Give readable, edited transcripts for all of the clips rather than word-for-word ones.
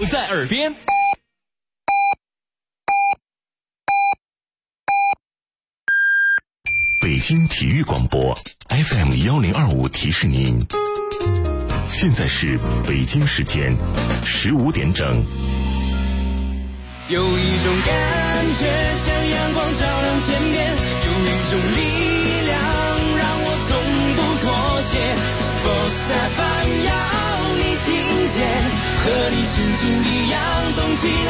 在耳边。 北京体育广播 FM1025提示您，现在是北京时间15点整。 有一种感觉像阳光照亮天边，有一种力量让我从不妥协。Sports FM 要你听见，和你心情一样动起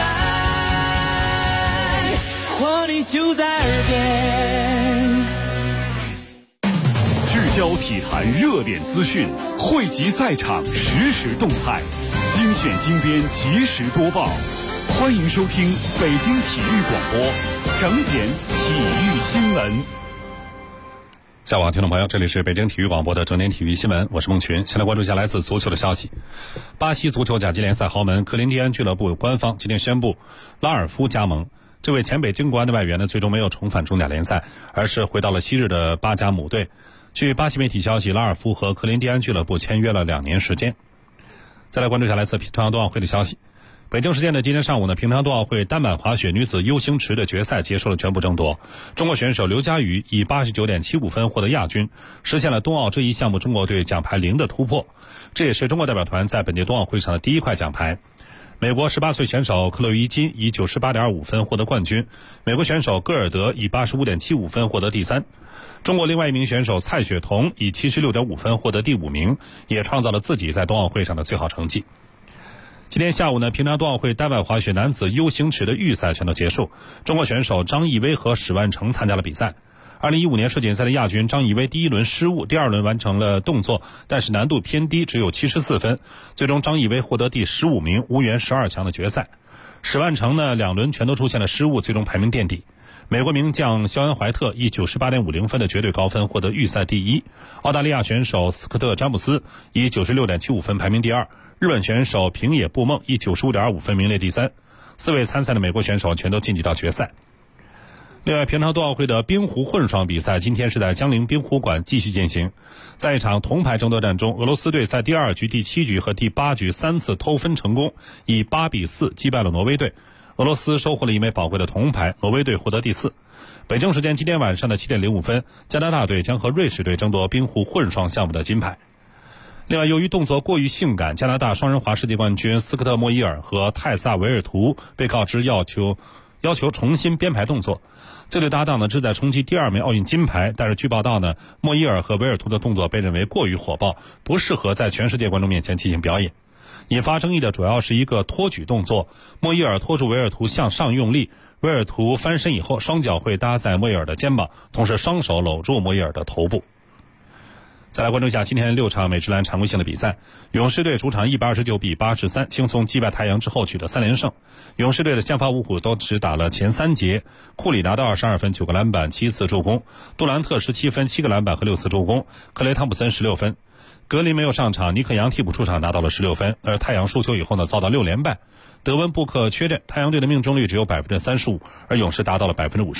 来，活力就在耳边。 聚焦体坛热点资讯，汇集赛场实时动态，精选精编及时播报。欢迎收听北京体育广播整点体育新闻。 下午好，听众朋友，这里是北京体育广播的整点体育新闻，我是孟群。先来关注一下来自足球的消息。巴西足球甲级联赛豪门科林蒂安俱乐部官方今天宣布拉尔夫加盟。这位前北京国安的外援呢，最终没有重返中甲联赛，而是回到了昔日的巴甲母队。据巴西媒体消息，拉尔夫和科林蒂安俱乐部签约了2年时间。再来关注一下来自平昌冬奥会的消息。北京时间的今天上午呢，平昌冬奥会单板滑雪女子 U 型池的决赛结束了全部争夺。中国选手刘佳宇以 89.75 分获得亚军，实现了冬奥这一项目中国队奖牌0的突破。这也是中国代表团在本届冬奥会上的第1块奖牌。美国18岁选手克洛伊金以 98.25 分获得冠军，美国选手戈尔德以 85.75 分获得第3。中国另外一名选手蔡雪桐以 76.5 分获得第5名，也创造了自己在冬奥会上的最好成绩。今天下午呢，平昌冬奥会单板滑雪男子 U 型池的预赛全都结束，中国选手张艺威和史万成参加了比赛。2015年世锦赛的亚军张艺威第1轮失误，第2轮完成了动作，但是难度偏低，只有74分，最终张艺威获得第15名，无缘12强的决赛。史万成呢，2轮全都出现了失误，最终排名垫底。美国名将肖恩怀特以 98.50 分的绝对高分获得预赛第1，澳大利亚选手斯科特詹姆斯以 96.75 分排名第2，日本选手平野步梦以 95.25 分名列第3。4位参赛的美国选手全都晋级到决赛。另外，平昌冬奥会的冰壶混双比赛今天是在江陵冰壶馆继续进行。在一场铜牌争夺战中，俄罗斯队在第2局、第7局和第8局3次偷分成功，以8比4击败了挪威队。俄罗斯收获了1枚宝贵的铜牌，挪威队获得第4。北京时间今天晚上的7点05分，加拿大队将和瑞士队争夺冰壶混双项目的金牌。另外，由于动作过于性感，加拿大双人滑世界冠军斯科特·莫伊尔和泰萨·维尔图被告知要求重新编排动作。这对搭档呢志在冲击第2枚奥运金牌，但是据报道呢，莫伊尔和维尔图的动作被认为过于火爆，不适合在全世界观众面前进行表演。引发争议的主要是一个托举动作，莫伊尔拖住维尔图向上用力，维尔图翻身以后，双脚会搭在莫伊尔的肩膀，同时双手搂住莫伊尔的头部。再来关注一下今天6场美职篮常规性的比赛。勇士队主场129比83轻松击败太阳之后取得3连胜。勇士队的先发五虎都只打了前3节，库里拿到22分9个篮板7次助攻，杜兰特17分7个篮板和6次助攻，克雷汤普森16分。格林没有上场，尼克杨替补出场拿到了16分，而太阳输球以后呢遭到6连败。德文布克缺阵，太阳队的命中率只有 35%， 而勇士达到了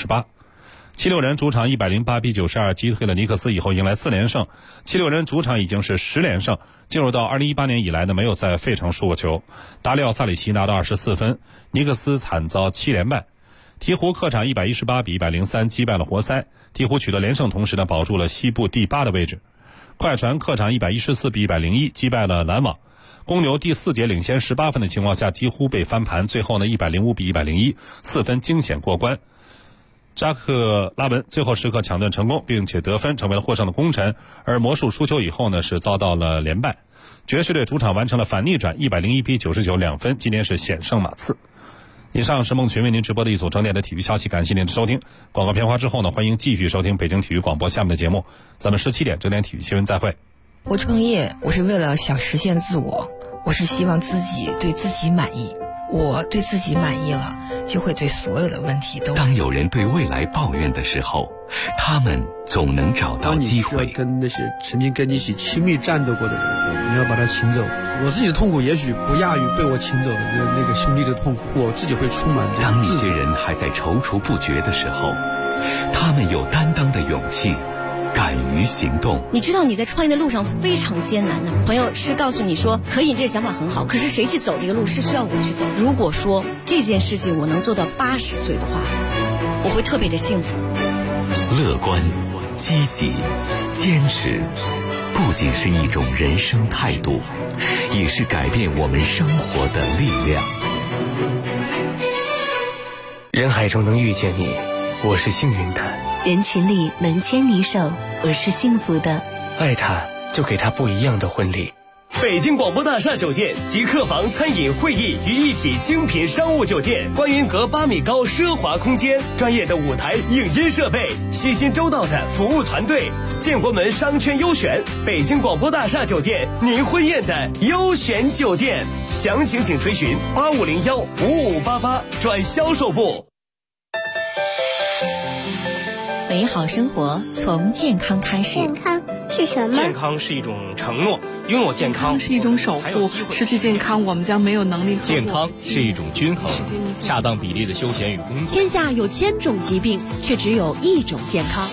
58%。76人主场108比92击退了尼克斯以后迎来4连胜，76人主场已经是10连胜，进入到2018年以来呢没有在费城输过球。达里奥萨里奇拿到24分，尼克斯惨遭7连败。鹈鹕客场118比103击败了活塞，鹈鹕取得连胜同时呢保住了西部第8的位置。快船客场114比101击败了篮网，公牛第4节领先18分的情况下几乎被翻盘，最后呢105比101 4分惊险过关。扎克拉文最后时刻抢断成功，并且得分成为了获胜的功臣，而魔术输球以后呢是遭到了连败。爵士队主场完成了反逆转101比99 2分，今天是险胜马刺。以上是孟群为您直播的一组整点的体育消息，感谢您的收听。广告片花之后呢，欢迎继续收听北京体育广播下面的节目，咱们17点整点体育新闻再会。 我创业，我是为了想实现自我，我是希望自己对自己满意，我对自己满意了，就会对所有的问题都。 当有人对未来抱怨的时候，他们总能找到机会。 当你需要跟那些曾经跟你一起亲密战斗过的人，你要把他请走。我自己的痛苦也许不亚于被我请走的那个兄弟的痛苦，我自己会充满这当一些人还在踌躇不决的时候，他们有担当的勇气， 敢于行动。 你知道你在创业的路上非常艰难的，朋友是告诉你说可以，这个想法很好，可是谁去走这个路是需要我去走。如果说这件事情我能做到80岁的话，我会特别的幸福。 乐观、积极、坚持，不仅是一种人生态度，也是改变我们生活的力量。 人海中能遇见你，我是幸运的； 人群里能牵你手，我是幸福的。 爱他，就给他不一样的婚礼。 北京广播大厦酒店集客房、餐饮、会议于一体精品商务酒店，观云阁8米高奢华空间，专业的舞台影音设备，细心周到的服务团队，建国门商圈优选，北京广播大厦酒店，您婚宴的优选酒店。详情请垂询85015588转销售部。 美好生活从健康开始。 健康是什么？ 健康是一种承诺，拥有健康是一种守护，失去健康我们将没有能力。 健康是一种均衡，恰当比例的休闲与工作。 天下有1000种疾病，却只有1种健康。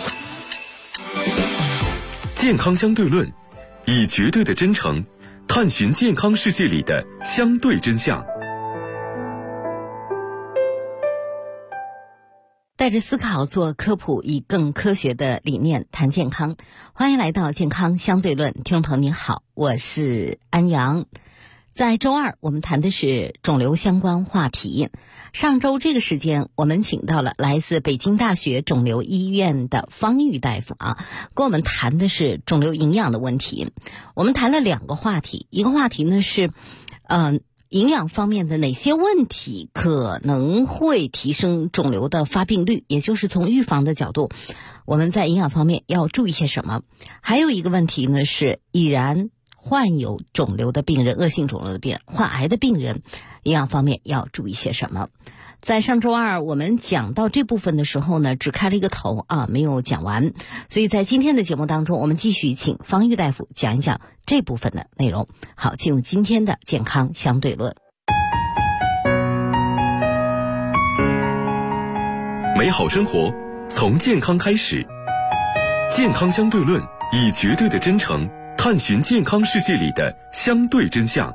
健康相对论，以绝对的真诚探寻健康世界里的相对真相。 带着思考做科普，以更科学的理念谈健康。欢迎来到健康相对论，听众朋友您好，我是安阳。在周二我们谈的是肿瘤相关话题。上周这个时间我们请到了来自北京大学肿瘤医院的方玉大夫跟我们谈的是肿瘤营养的问题。我们谈了2个话题，一个话题呢是营养方面的哪些问题可能会提升肿瘤的发病率，也就是从预防的角度，我们在营养方面要注意些什么。还有一个问题呢是已然患有肿瘤的病人，恶性肿瘤的病人，患癌的病人，营养方面要注意些什么。在上周二我们讲到这部分的时候呢，只开了一个头没有讲完，所以在今天的节目当中，我们继续请方玉大夫讲一讲这部分的内容。好，进入今天的健康相对论。 美好生活从健康开始，健康相对论，以绝对的真诚探寻健康世界里的相对真相。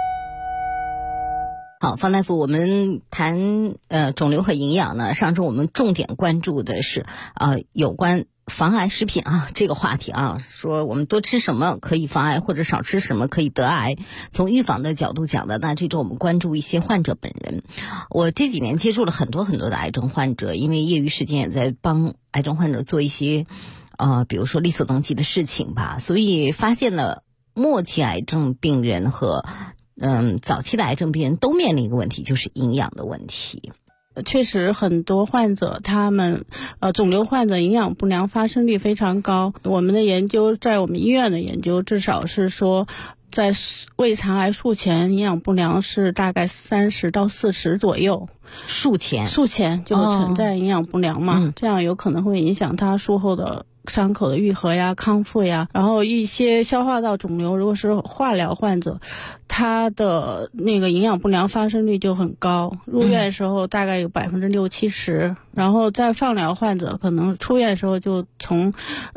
好，方大夫，我们谈肿瘤和营养呢，上周我们重点关注的是有关防癌食品这个话题说我们多吃什么可以防癌，或者少吃什么可以得癌，从预防的角度讲的。那这周我们关注一些患者本人。我这几年接触了很多的癌症患者，因为业余时间也在帮癌症患者做一些比如说力所能及的事情吧，所以发现了末期癌症病人和早期的癌症病人都面临一个问题，就是营养的问题。 确实很多患者他们肿瘤患者营养不良发生率非常高。我们的研究，在我们医院的研究，至少是说在胃肠癌术前营养不良是大概30到40左右。 术前就存在营养不良嘛，这样有可能会影响他术后的伤口的愈合呀、康复呀。然后一些消化道肿瘤，如果是化疗患者，他的那个营养不良发生率就很高，入院的时候大概有60-70%，然后在放疗患者可能出院的时候就从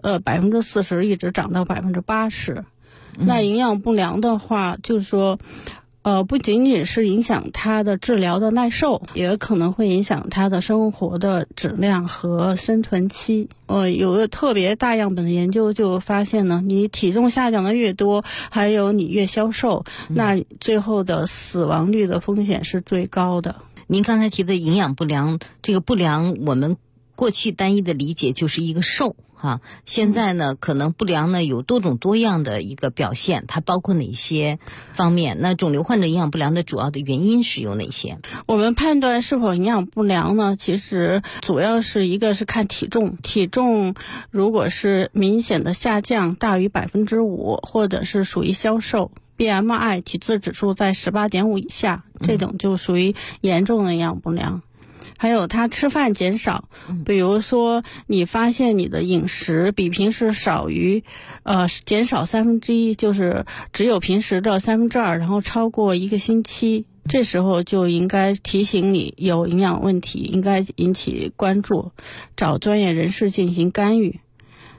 40%一直涨到80%。那营养不良的话，就是说不仅仅是影响他的治疗的耐受，也可能会影响他的生活的质量和生存期。有个特别大样本的研究就发现呢，你体重下降的越多，还有你越消瘦，那最后的死亡率的风险是最高的。 您刚才提的营养不良，这个不良我们过去单一的理解就是一个瘦现在呢可能不良呢有多种多样的一个表现，它包括哪些方面？那肿瘤患者营养不良的主要的原因是有哪些？ 我们判断是否营养不良呢，其实主要是一个是看体重，体重如果是明显的下降大于5%，或者是属于消瘦，BMI 体质指数在18.5以下，这种就属于严重的营养不良。还有他吃饭减少，比如说你发现你的饮食比平时少于减少1/3，就是只有平时的2/3，然后超过1个星期，这时候就应该提醒你有营养问题，应该引起关注，找专业人士进行干预。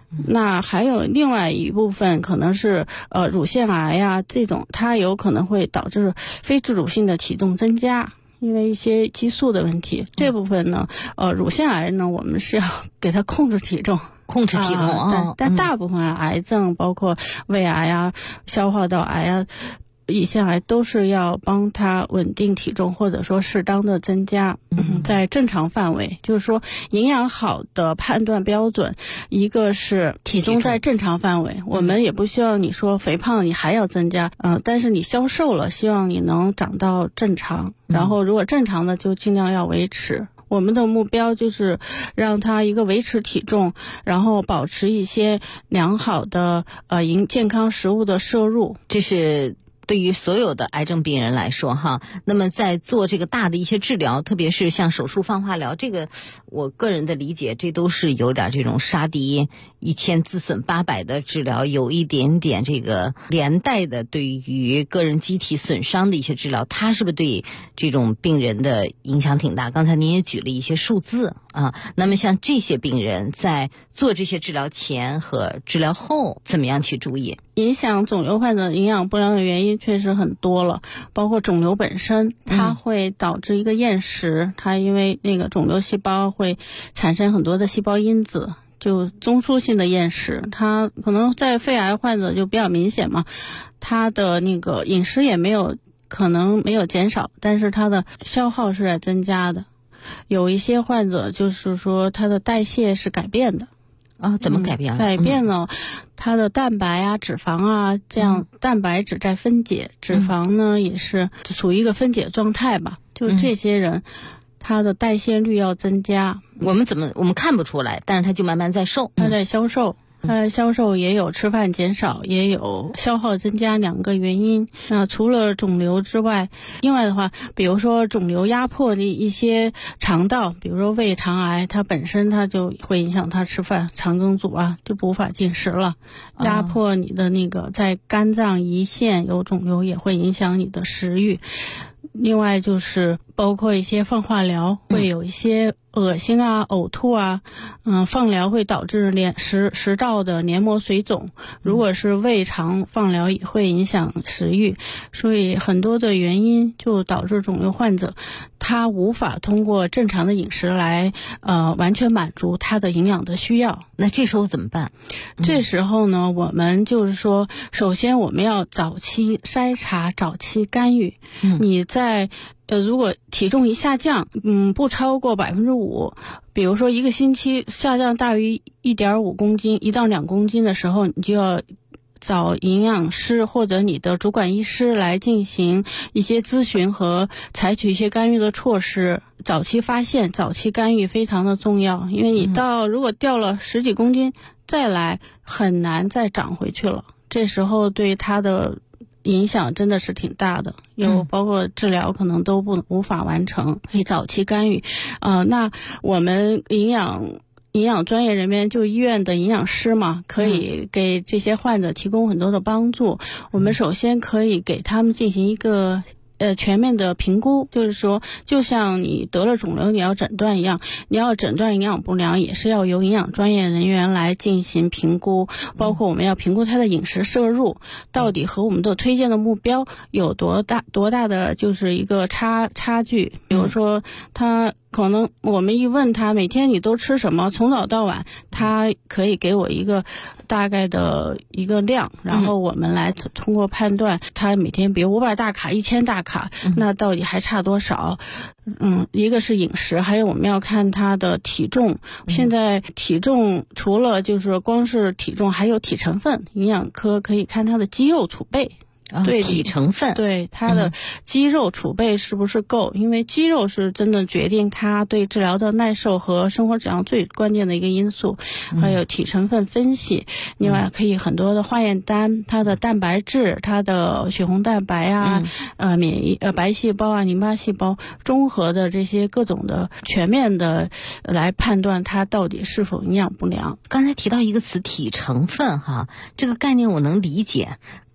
那还有另外一部分可能是乳腺癌呀，这种它有可能会导致非自主性的体重增加，因为一些激素的问题。这部分呢，乳腺癌呢，我们是要给它控制体重。但大部分癌症，包括胃癌呀、消化道癌呀、胰腺癌，都是要帮它稳定体重，或者说适当的增加，在正常范围。就是说，营养好的判断标准，一个是体重在正常范围，我们也不希望你说肥胖你还要增加，但是你消瘦了，希望你能长到正常，然后如果正常的就尽量要维持。我们的目标就是让他一个维持体重，然后保持一些良好的健康食物的摄入。 这是对于所有的癌症病人来说哈，那么在做这个大的一些治疗，特别是像手术放化疗，这个我个人的理解，这都是有点这种杀敌1000自损800的治疗，有一点点这个连带的对于个人机体损伤的一些治疗，它是不是对这种病人的影响挺大？刚才您也举了一些数字啊，那么像这些病人在做这些治疗前和治疗后怎么样去注意？ 影响肿瘤患者营养不良的原因确实很多了，包括肿瘤本身，它会导致一个厌食，它因为那个肿瘤细胞会产生很多的细胞因子，就中枢性的厌食，它可能在肺癌患者就比较明显嘛，它的那个饮食也可能没有减少，但是它的消耗是在增加的。有一些患者就是说他的代谢是改变的。 怎么改变了？ 改变了它的蛋白啊、脂肪啊，这样蛋白质在分解，脂肪呢也是处于一个分解状态吧。就这些人，他的代谢率要增加。 我们看不出来，但是他就慢慢在瘦， 他在消瘦。消瘦也有吃饭减少，也有消耗增加2个原因。那除了肿瘤之外，另外的话，比如说肿瘤压迫的一些肠道，比如说胃肠癌，它本身它就会影响它吃饭，肠梗阻啊就无法进食了。压迫你的那个在肝脏胰腺有肿瘤，也会影响你的食欲。另外就是包括一些放化疗，会有一些恶心啊、呕吐啊，放疗会导致食道的黏膜水肿，如果是胃肠放疗也会影响食欲，所以很多的原因就导致肿瘤患者他无法通过正常的饮食来完全满足他的营养的需要。 那这时候怎么办？ 这时候呢，我们就是说，首先我们要早期筛查、早期干预。你在如果体重一下降，不超过5%，比如说1个星期下降大于1.5公斤，1到2公斤的时候，你就要找营养师或者你的主管医师来进行一些咨询和采取一些干预的措施。早期发现、早期干预非常的重要，因为你如果掉了10几公斤，再来很难再长回去了。这时候对他的影响真的是挺大的，有包括治疗可能都无法完成，可以早期干预。那我们营养专业人员，就医院的营养师嘛，可以给这些患者提供很多的帮助。我们首先可以给他们进行一个全面的评估，就是说就像你得了肿瘤你要诊断一样，你要诊断营养不良也是要由营养专业人员来进行评估，包括我们要评估他的饮食摄入到底和我们的推荐的目标有多大的就是一个差距。比如说他可能我们一问他每天你都吃什么，从早到晚，他可以给我一个大概的一个量，然后我们来通过判断他每天比如500大卡、1000大卡，那到底还差多少。一个是饮食，还有我们要看他的体重。现在体重除了就是光是体重，还有体成分，营养科可以看他的肌肉储备。对体成分， 对它的肌肉储备是不是够，因为肌肉是真的决定它对治疗的耐受和生活质量最关键的一个因素。还有体成分分析，另外可以很多的化验单，它的蛋白质、它的血红蛋白啊、白细胞啊、淋巴细胞，综合的这些各种的全面的来判断它到底是否营养不良。 刚才提到一个词体成分哈，这个概念我能理解。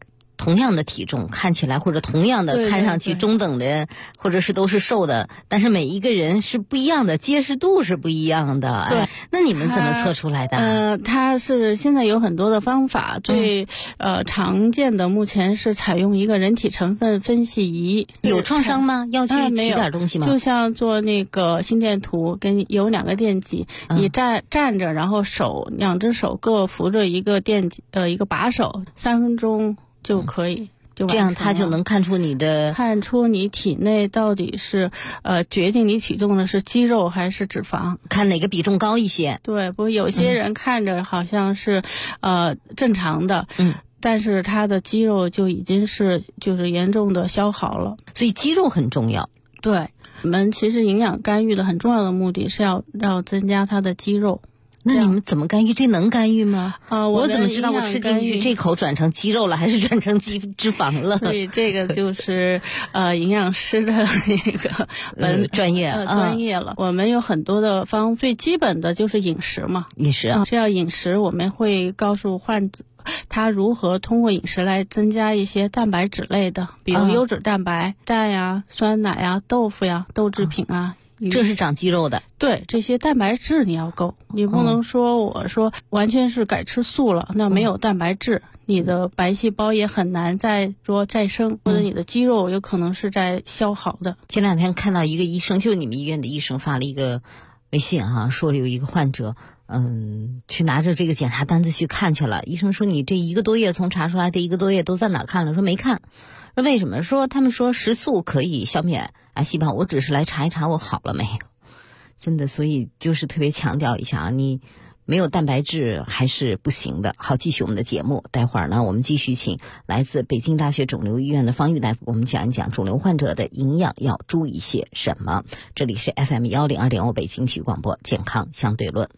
同样的体重，看起来或者同样的看上去中等的，或者是都是瘦的，但是每一个人是不一样的，结实度是不一样的。 对， 那你们怎么测出来的？ 它是现在有很多的方法，最常见的目前是采用一个人体成分分析仪。 有创伤吗？要去取点东西吗？ 就像做那个心电图，跟有2个电极，你站着，然后2只手各扶着一个一个把手，3分钟就可以。 这样他就能看出你体内到底是决定你体重的是肌肉还是脂肪， 看哪个比重高一些。 对，不过有些人看着好像是正常的，但是他的肌肉就已经就是严重的消耗了， 所以肌肉很重要。 对，我们其实营养干预的很重要的目的是要增加他的肌肉。 那你们怎么干预？这能干预吗？我怎么知道我吃进去这口转成肌肉了，还是转成脂肪了？ 所以这个就是营养师的那个专业了。我们有很多的最基本的就是饮食嘛，是要饮食，我们会告诉患者他如何通过饮食来增加一些蛋白质类的，比如优质蛋白，蛋呀、酸奶呀、豆腐呀、豆制品啊。 这是长肌肉的。 对，这些蛋白质你要够，你不能说我说完全是改吃素了，那没有蛋白质，你的白细胞也很难再生，或者你的肌肉有可能是在消耗的。 前2天看到一个医生，就是你们医院的医生发了一个微信说有一个患者去拿着这个检查单子去看去了，医生说你这1个多月从查出来这1个多月都在哪看了？说没看。说为什么？说他们说食素可以消灭癌细胞，我只是来查一查我好了没有。真的，所以就是特别强调一下你没有蛋白质还是不行的。好，继续我们的节目，待会儿呢我们继续请来自北京大学肿瘤医院的方玉大夫，我们讲一讲肿瘤患者的营养要注意些什么。这里是 FM102.5 北京体育广播健康相对论。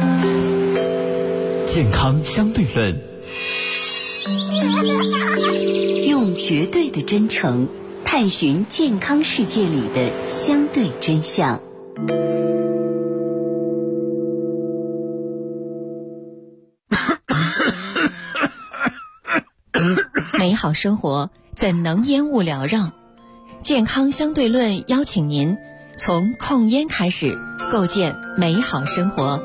健康相对论， 用绝对的真诚探寻健康世界里的相对真相。 美好生活怎能烟雾缭绕？健康相对论邀请您从控烟开始，构建美好生活。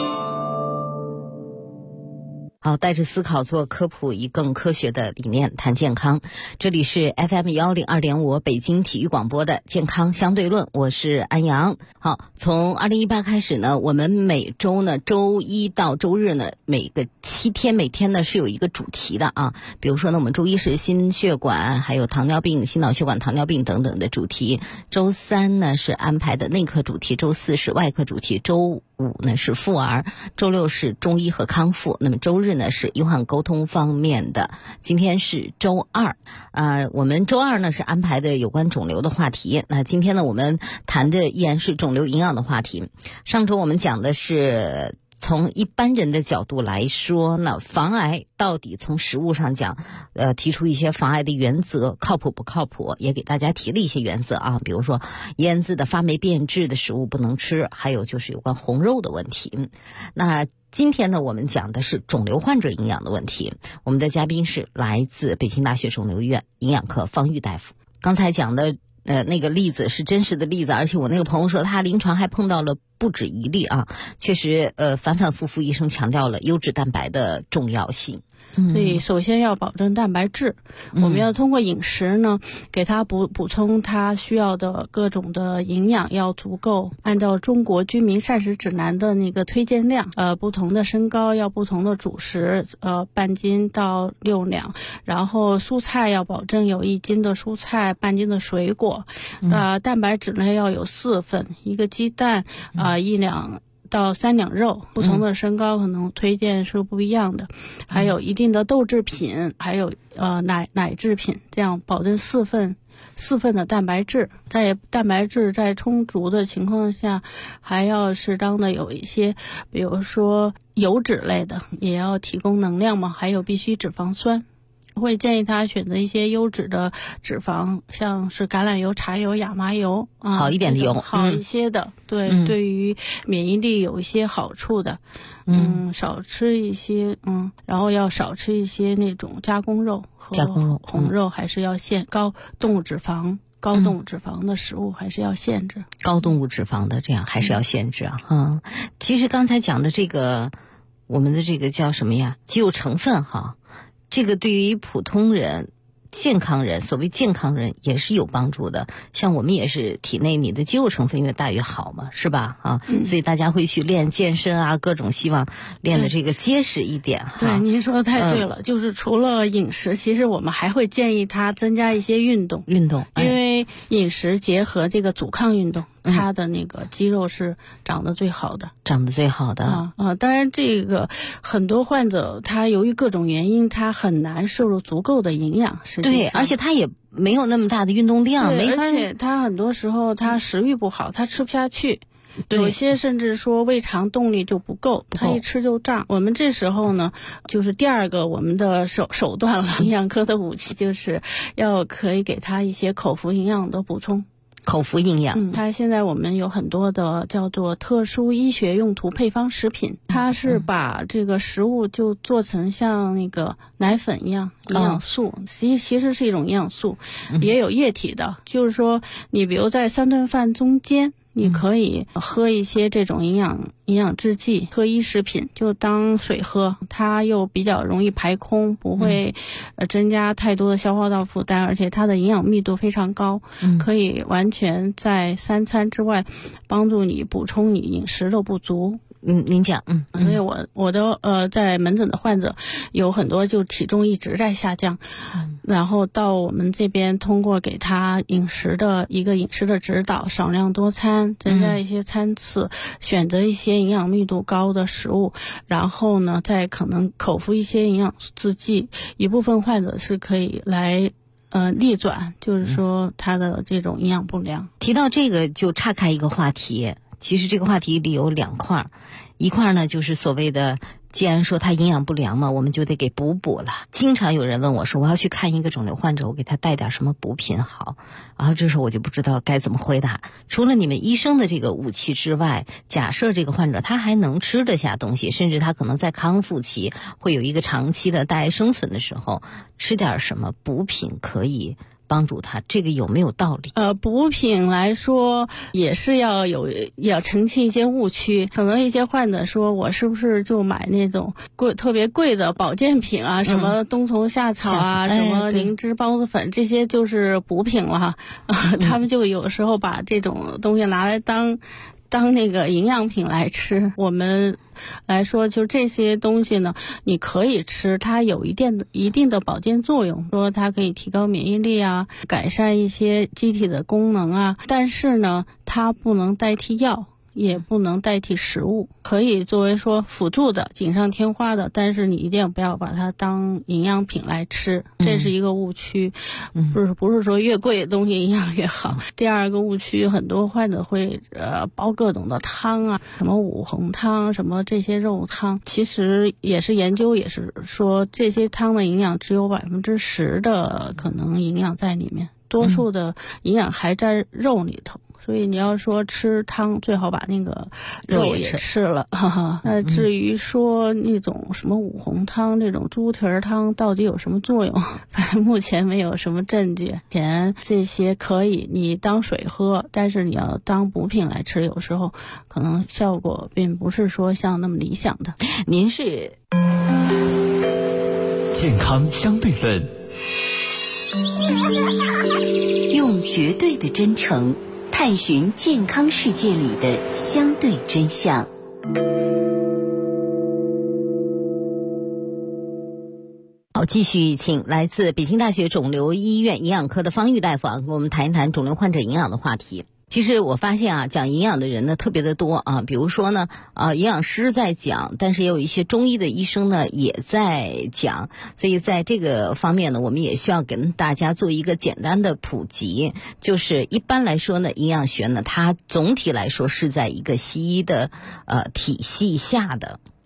好，带着思考做科普，以更科学的理念谈健康。这里是 FM102.5 北京体育广播的健康相对论，我是安阳。好，从2018开始呢，我们每周呢，周一到周日呢，每个7天，每天呢是有一个主题的啊。比如说呢，我们周一是心血管，还有糖尿病、心脑血管糖尿病等等的主题。周3呢是安排的内科主题，周4是外科主题，周5呢是妇儿，周6是中医和康复，那么周日呢是医患沟通方面的。今天是周2，我们周2呢是安排的有关肿瘤的话题。那今天呢我们谈的依然是肿瘤营养的话题。上周我们讲的是从一般人的角度来说呢，防癌到底从食物上讲，提出一些防癌的原则，靠谱不靠谱，也给大家提了一些原则啊，比如说腌制的、发霉变质的食物不能吃，还有就是有关红肉的问题。那今天呢，我们讲的是肿瘤患者营养的问题。我们的嘉宾是来自北京大学肿瘤医院营养科方玉大夫。刚才讲的那个例子是真实的例子，而且我那个朋友说他临床还碰到了不止一例啊，确实反反复复医生强调了优质蛋白的重要性。 所以首先要保证蛋白质，我们要通过饮食呢给他补充他需要的各种的营养要足够，按照中国居民膳食指南的那个推荐量，不同的身高要不同的主食，半斤到6两，然后蔬菜要保证有1斤的蔬菜，半斤的水果，蛋白质呢要有4份，一个鸡蛋1两到3两肉，不同的身高可能推荐是不一样的，还有一定的豆制品，还有奶制品，这样保证4份的蛋白质。在蛋白质在充足的情况下，还要适当的有一些，比如说油脂类的也要提供能量嘛，还有必需脂肪酸。 会建议他选择一些优质的脂肪，像是橄榄油、茶油、亚麻油好一点的油， 好一些的，对，对于免疫力有一些好处的。少吃一些，然后要少吃一些那种加工肉和红肉，还是要限高动物脂肪的食物还是要限制。 高动物脂肪的这样还是要限制啊。其实刚才讲的这个，我们的这个叫什么呀？肌肉成分哈，这个对于普通人。健康人，所谓健康人也是有帮助的。像我们也是体内你的肌肉成分越大越好嘛，是吧？所以大家会去练健身啊，各种希望练的这个结实一点。 对，您说的太对了。就是除了饮食，其实我们还会建议他增加一些运动，因为饮食结合这个阻抗运动。他的那个肌肉是长得最好的，当然这个很多患者他由于各种原因他很难摄入足够的营养， 对，而且他也没有那么大的运动量， 而且他很多时候他食欲不好，他吃不下去，有些甚至说胃肠动力就不够，他一吃就胀。我们这时候呢，就是第二个我们的手段了，营养科的武器就是可以给他一些口服营养的补充。 口服营养， 它现在我们有很多的叫做特殊医学用途配方食品，它是把这个食物就做成像那个奶粉一样营养素，其实是一种营养素，也有液体的，就是说你比如在3顿饭中间。你可以喝一些这种营养制剂、特医食品，就当水喝，它又比较容易排空，不会增加太多的消化道负担，而且它的营养密度非常高，可以完全在3餐之外帮助你补充你饮食的不足。 您讲， 因为我的在门诊的患者有很多就体重一直在下降，然后到我们这边通过给他饮食的指导，少量多餐，增加一些餐次，选择一些营养密度高的食物，然后呢再可能口服一些营养制剂，一部分患者是可以来逆转，就是说他的这种营养不良。 提到这个就岔开一个话题，其实这个话题里有2块，一块呢就是所谓的，既然说他营养不良嘛，我们就得给补了。经常有人问我说，我要去看一个肿瘤患者，我给他带点什么补品好？然后这时候我就不知道该怎么回答。除了你们医生的这个武器之外，假设这个患者他还能吃得下东西，甚至他可能在康复期会有一个长期的带生存的时候，吃点什么补品可以帮助他，这个有没有道理？ 补品来说也是要澄清一些误区，可能一些患者说我是不是就买那种特别贵的保健品啊，什么冬虫夏草啊，什么灵芝孢子粉，这些就是补品了他们就有时候把这种东西拿来当那个营养品来吃。我们来说，就这些东西呢，你可以吃，它有一定的保健作用，说它可以提高免疫力啊，改善一些机体的功能啊，但是呢，它不能代替药，也不能代替食物，可以作为说辅助的、锦上添花的，但是你一定不要把它当营养品来吃，这是一个误区。不是说越贵的东西营养越好。第二个误区，很多患者会煲各种的汤啊，什么五红汤，什么这些肉汤，其实也是研究也是说这些汤的营养只有10%的可能营养在里面，多数的营养还在肉里头。所以你要说吃汤，最好把那个肉也吃了。那至于说那种什么五红汤这种猪蹄儿汤到底有什么作用，反正目前没有什么证据。这些可以你当水喝，但是你要当补品来吃，有时候可能效果并不是说像那么理想的。 您是健康相对论， 用绝对的真诚探寻健康世界里的相对真相。 好，继续请来自北京大学肿瘤医院营养科的方玉大夫跟我们谈一谈肿瘤患者营养的话题。其实我发现讲营养的人呢特别的多比如说呢营养师在讲，但是也有一些中医的医生呢也在讲，所以在这个方面呢，我们也需要跟大家做一个简单的普及。就是一般来说呢，营养学呢它总体来说是在一个西医的体系下的。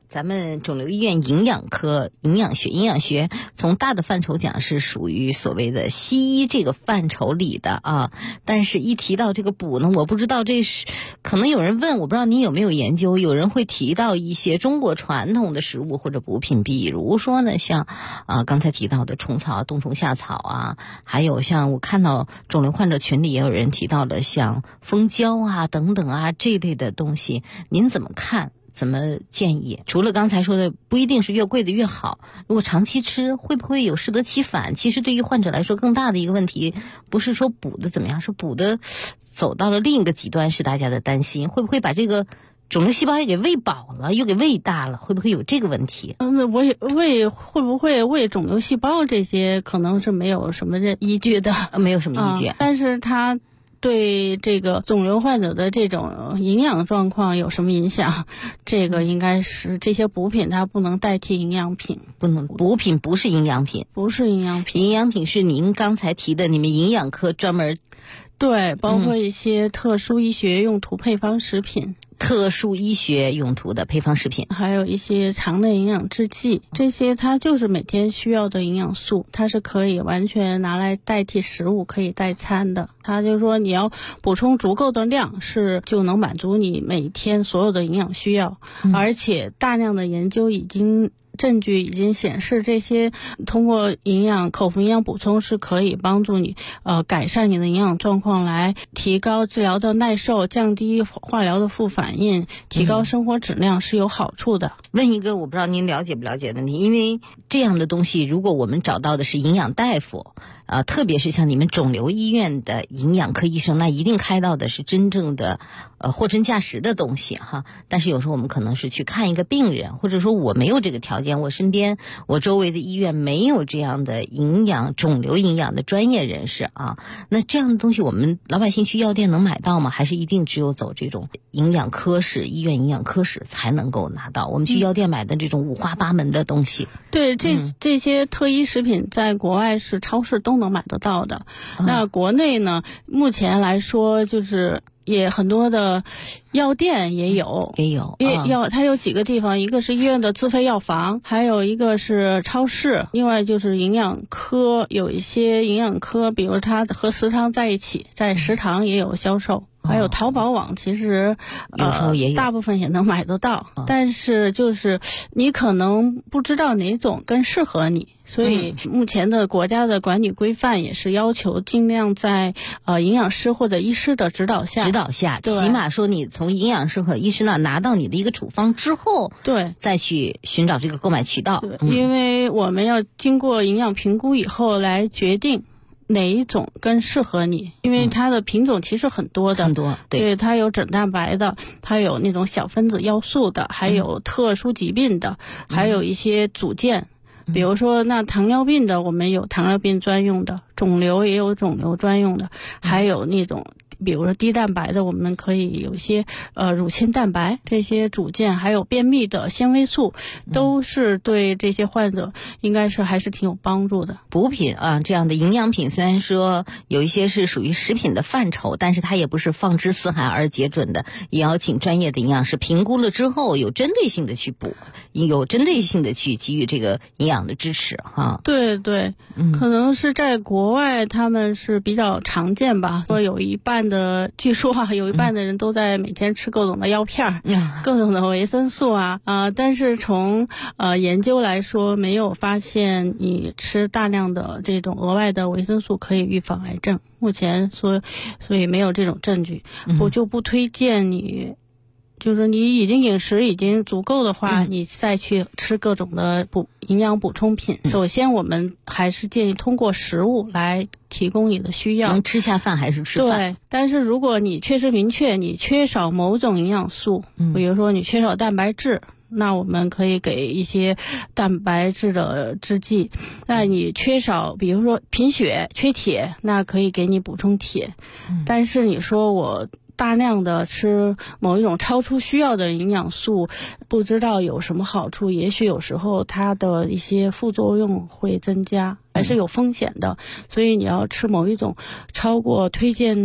咱们肿瘤医院营养科营养学从大的范畴讲是属于所谓的西医这个范畴里的啊，但是一提到这个补呢，我不知道这是可能有人问，我不知道您有没有研究，有人会提到一些中国传统的食物或者补品，比如说呢像刚才提到的虫草、冬虫夏草啊，还有像我看到肿瘤患者群里也有人提到了像蜂胶啊等等啊这一类的东西，您怎么看？怎么建议？除了刚才说的不一定是越贵的越好，如果长期吃会不会有适得其反？其实对于患者来说更大的一个问题不是说补的怎么样，是补的走到了另一个极端，是大家的担心，会不会把这个肿瘤细胞也给喂饱了，又给喂大了，会不会有这个问题？ 会不会喂肿瘤细胞，这些可能是没有什么依据的， 没有什么依据， 但是它对这个肿瘤患者的这种营养状况有什么影响？这个应该是这些补品它不能代替营养品， 不能，补品不是营养品， 不是营养品， 营养品是您刚才提的，你们营养科专门对，包括一些特殊医学用途配方食品。 特殊医学用途的配方食品， 还有一些肠内营养制剂，这些它就是每天需要的营养素，它是可以完全拿来代替食物，可以代餐的。它就是说你要补充足够的量，就能满足你每天所有的营养需要，而且大量的研究证据已经显示，这些通过口服营养补充是可以帮助你改善你的营养状况，来提高治疗的耐受，降低化疗的副反应，提高生活质量，是有好处的。 问一个我不知道您了解不了解的问题，因为这样的东西如果我们找到的是营养大夫，特别是像你们肿瘤医院的营养科医生，那一定开到的是真正的货真价实的东西哈。但是有时候我们可能是去看一个病人，或者说我没有这个条件，我身边我周围的医院没有这样的肿瘤营养的专业人士啊。那这样的东西我们老百姓去药店能买到吗？还是一定只有走这种营养科室、医院营养科室才能够拿到？我们去药店买的这种五花八门的东西， 对，这些特医食品在国外是超市都能买得到的。那国内呢，目前来说就是也很多的药店也有，它有几个地方，一个是医院的自费药房，还有一个是超市，另外就是营养科，有一些营养科，比如它和食堂在一起，在食堂也有销售。还有淘宝网，其实有时候也有， 大部分也能买得到，但是就是你可能不知道哪种更适合你，所以目前的国家的管理规范也是要求尽量在营养师或者医师的指导下， 起码说你从营养师和医师那拿到你的一个处方之后， 对， 再去寻找这个购买渠道。 对，因为我们要经过营养评估以后来决定哪一种更适合你，因为它的品种其实很多的，对，它有整蛋白的，它有那种小分子要素的，还有特殊疾病的，还有一些组件，比如说那糖尿病的，我们有糖尿病专用的，肿瘤也有肿瘤专用的，还有那种比如说低蛋白的，我们可以有一些乳清蛋白这些组件，还有便秘的纤维素，都是对这些患者应该是还是挺有帮助的。 补品啊，这样的营养品虽然说有一些是属于食品的范畴，但是它也不是放之四海而皆准的，也要请专业的营养师评估了之后，有针对性的去补，有针对性的去给予这个营养的支持哈。 对对，可能是在国外他们是比较常见吧，说有一半的，据说有一半的人都在每天吃各种的药片，各种的维生素但是从研究来说，没有发现你吃大量的这种额外的维生素可以预防癌症，目前所以没有这种证据，我就不推荐你。就是你已经饮食已经足够的话，你再去吃各种的营养补充品。首先我们还是建议通过食物来提供你的需要， 能吃下饭还是吃饭。 对，但是如果你确实明确你缺少某种营养素，比如说你缺少蛋白质，那我们可以给一些蛋白质的制剂。那你缺少比如说贫血缺铁，那可以给你补充铁。但是你说我大量的吃某一种超出需要的营养素，不知道有什么好处，也许有时候它的一些副作用会增加，还是有风险的。所以你要吃某一种超过推荐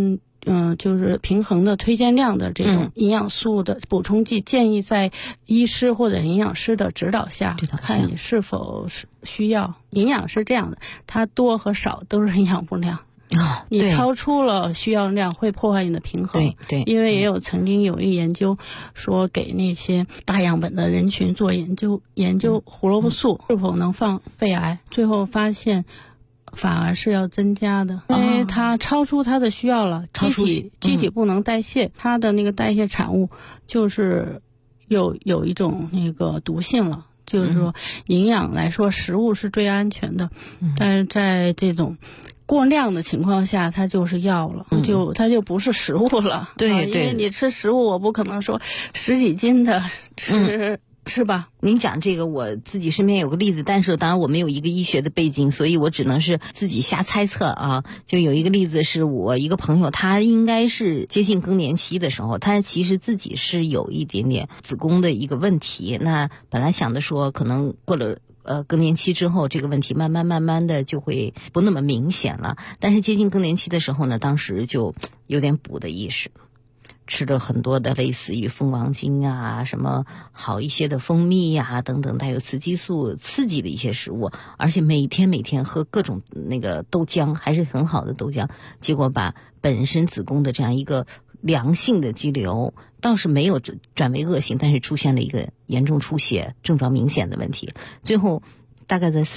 就是平衡的推荐量的这种营养素的补充剂，建议在医师或者营养师的指导下，看你是否需要。营养是这样的，它多和少都是营养不良。你超出了需要量会破坏你的平衡。对，因为也有曾经有一个研究说给那些大样本的人群做研究胡萝卜素是否能防肺癌，最后发现反而是要增加的，因为它超出它的需要了，机体不能代谢，它的那个代谢产物就是有一种那个毒性了。就是说营养来说食物是最安全的，但是在这种过量的情况下它就是药了，它就不是食物了。对，因为你吃食物我不可能说10几斤的吃，是吧？ 您讲这个我自己身边有个例子，但是当然我没有一个医学的背景，所以我只能是自己瞎猜测啊。就有一个例子是我一个朋友，他应该是接近更年期的时候，他其实自己是有一点点子宫的一个问题，那本来想的说可能过了更年期之后这个问题慢慢的就会不那么明显了，但是接近更年期的时候呢，当时就有点补的意识，吃了很多的类似于蜂王精啊，什么好一些的蜂蜜啊等等带有雌激素刺激的一些食物，而且每天喝各种那个豆浆，还是很好的豆浆，结果把本身子宫的这样一个良性的肌瘤倒是没有转为恶性，但是出现了一个严重出血症状明显的问题，最后大概在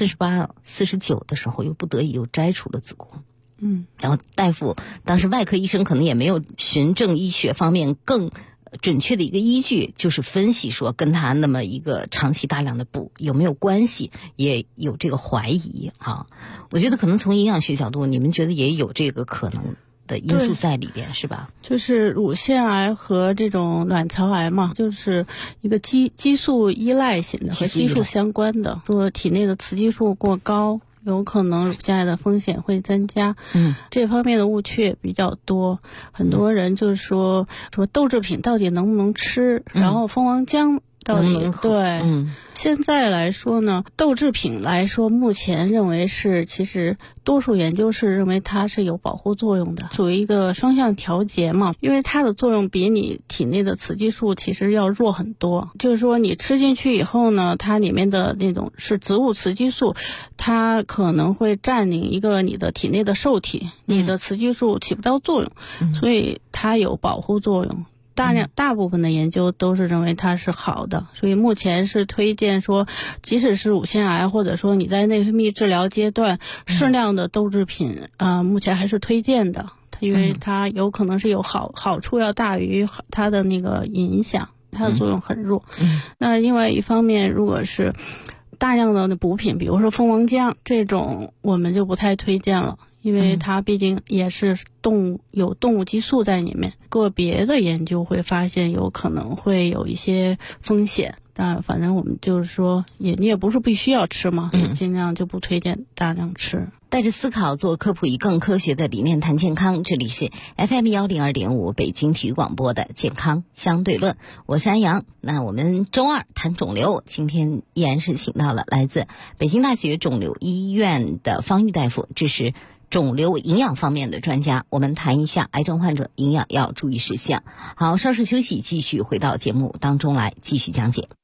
48、49的时候又不得已又摘除了子宫。然后大夫当时外科医生可能也没有循证医学方面更准确的一个依据，就是分析说跟他那么一个长期大量的补有没有关系，也有这个怀疑啊。我觉得可能从营养学角度，你们觉得也有这个可能的因素在里边，是吧？就是乳腺癌和这种卵巢癌嘛，就是一个激素依赖型的和激素相关的，说体内的雌激素过高有可能乳腺癌的风险会增加。这方面的误区也比较多，很多人就是说豆制品到底能不能吃，然后蜂王浆到底对。现在来说呢，豆制品来说，目前认为是，其实多数研究是认为它是有保护作用的，属于一个双向调节嘛，因为它的作用比你体内的雌激素其实要弱很多。就是说你吃进去以后呢，它里面的那种是植物雌激素，它可能会占领一个你的体内的受体，你的雌激素起不到作用，所以它有保护作用。大部分的研究都是认为它是好的，所以目前是推荐说，即使是乳腺癌或者说你在内分泌治疗阶段，适量的豆制品目前还是推荐的，因为它有可能是有好处要大于它的那个影响，它的作用很弱。那另外一方面，如果是大量的补品，比如说蜂王浆这种，我们就不太推荐了，因为它毕竟也是有动物激素在里面，个别的研究会发现有可能会有一些风险，但反正我们就是说你也不是必须要吃嘛，尽量就不推荐大量吃。带着思考做科普，以更科学的理念谈健康，这里是 FM102.5 北京体育广播的健康相对论，我是安阳。那我们周二谈肿瘤，今天依然是请到了来自北京大学肿瘤医院的方玉大夫，这是肿瘤营养方面的专家，我们谈一下癌症患者营养要注意事项。好，稍事休息，继续回到节目当中来继续讲解。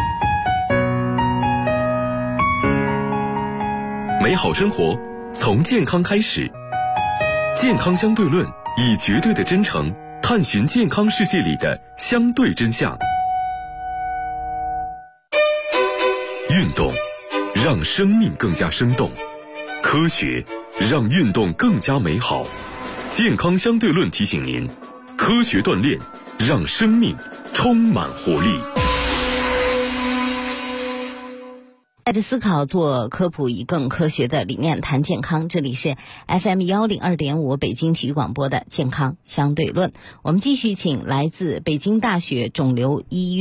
美好生活从健康开始，健康相对论以绝对的真诚探寻健康世界里的相对真相。运动让生命更加生动，科学让运动更加美好。健康相对论提醒您，科学锻炼让生命充满活力。 带着思考做科普，以更科学的理念谈健康，这里是 FM102.5 北京体育广播的健康相对论。我们继续请来自北京大学肿瘤医院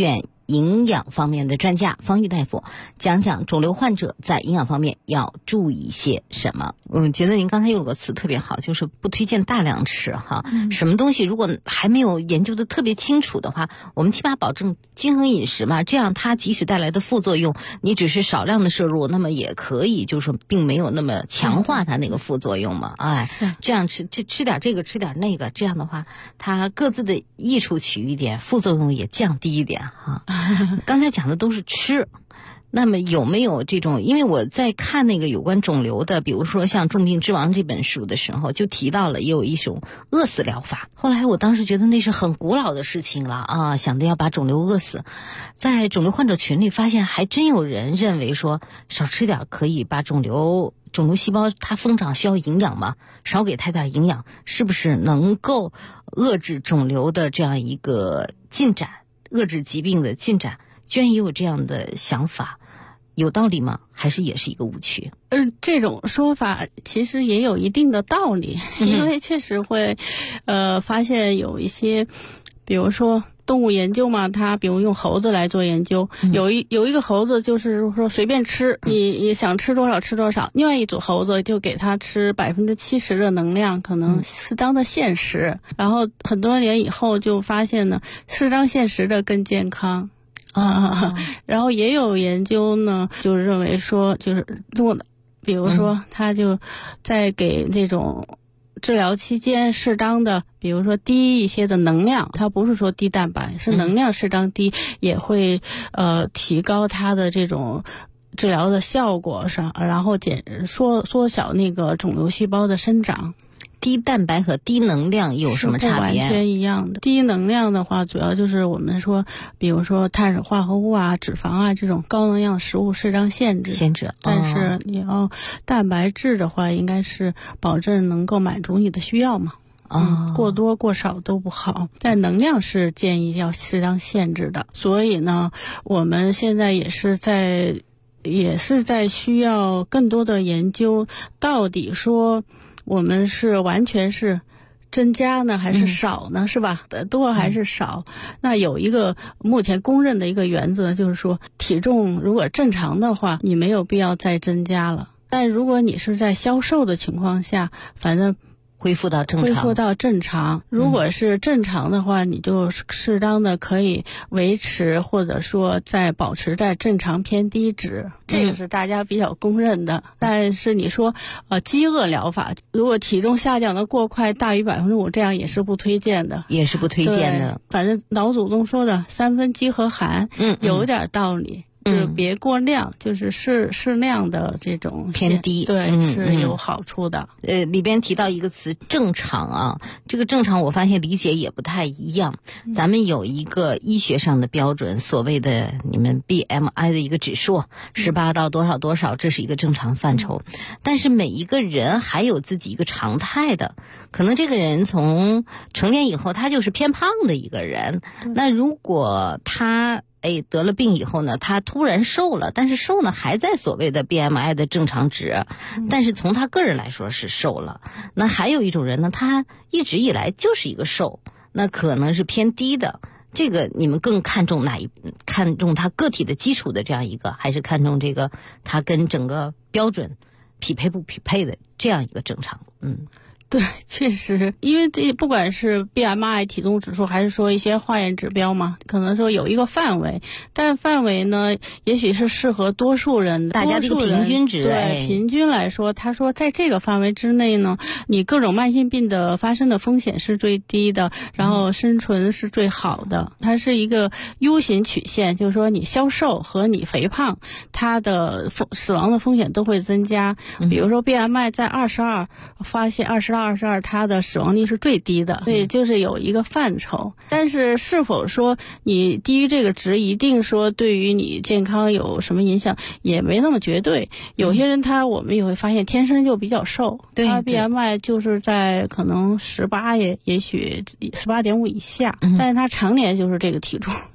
营养方面的专家方玉大夫，讲讲肿瘤患者在营养方面要注意些什么。觉得您刚才用了个词特别好，就是不推荐大量吃哈。什么东西如果还没有研究的特别清楚的话，我们起码保证均衡饮食嘛，这样它即使带来的副作用，你只是少量的摄入，那么也可以就是说并没有那么强化它那个副作用嘛。这样吃点这个吃点那个，这样的话它各自的益处取一点，副作用也降低一点哈。刚才讲的都是吃，那么有没有这种，因为我在看那个有关肿瘤的，比如说像《重病之王》这本书的时候就提到了也有一种饿死疗法，后来我当时觉得那是很古老的事情了啊，想着要把肿瘤饿死。在肿瘤患者群里发现还真有人认为说少吃点可以把肿瘤细胞它疯长需要营养嘛，少给它点营养，是不是能够遏制肿瘤的这样一个进展，遏制疾病的进展？居然也有这样的想法，有道理吗？还是也是一个误区？ 这种说法其实也有一定的道理，因为确实会发现有一些，比如说动物研究嘛，它比如用猴子来做研究，有一个猴子就是说随便吃，你想吃多少吃多少，另外一组猴子就给它吃70%的能量，可能适当的限时，然后很多年以后就发现呢，适当限时的更健康。然后也有研究呢，就认为说就是做的，比如说他就在给这种治疗期间适当的，比如说低一些的能量，它不是说低蛋白，是能量适当低，也会提高它的这种治疗的效果上，然后缩小那个肿瘤细胞的生长。 低蛋白和低能量有什么差别？ 是不完全一样的。低能量的话，主要就是我们说，比如说碳水化合物啊、脂肪啊这种高能量食物适当限制。但是你要蛋白质的话，应该是保证能够满足你的需要嘛。过多过少都不好，但能量是建议要适当限制的。所以呢，我们现在也是在需要更多的研究，到底说我们是完全是增加呢还是少呢，是吧？多还是少？那有一个目前公认的一个原则，就是说体重如果正常的话，你没有必要再增加了。但如果你是在消瘦的情况下，反正恢复到正常。 如果是正常的话，你就适当的可以维持，或者说在保持在正常偏低值，这个是大家比较公认的。但是你说饥饿疗法，如果体重下降的过快大于5%，这样也是不推荐的。反正老祖宗说的3分饥和寒，有点道理。就是别过量，就是适量的这种偏低， 对，是有好处的。 里边提到一个词正常啊，这个正常我发现理解也不太一样。咱们有一个医学上的标准，所谓的你们 BMI 的一个指数，18到多少多少，这是一个正常范畴。但是每一个人还有自己一个常态的，可能这个人从成年以后他就是偏胖的一个人，那如果他得了病以后呢，他突然瘦了，但是瘦呢还在所谓的 BMI 的正常值，但是从他个人来说是瘦了。那还有一种人呢，他一直以来就是一个瘦，那可能是偏低的。这个你们更看重看重他个体的基础的这样一个，还是看重这个他跟整个标准匹配不匹配的这样一个正常？ 对，确实，因为这不管是 BMI 体重指数，还是说一些化验指标嘛，可能说有一个范围，但范围呢，也许是适合多数人的， 大家这个平均值。 对，平均来说，他说在这个范围之内呢，你各种慢性病的发生的风险是最低的，然后生存是最好的。它是一个 U 型曲线，就是说你消瘦和你肥胖，它的死亡的风险都会增加。比如说 BMI 在22，发现22，它的死亡率是最低的，所以就是有一个范畴。但是是否说你低于这个值一定说对于你健康有什么影响，也没那么绝对。有些人我们也会发现天生就比较瘦，他 BMI 就是在可能18，也许18.5以下，但是他常年就是这个体重，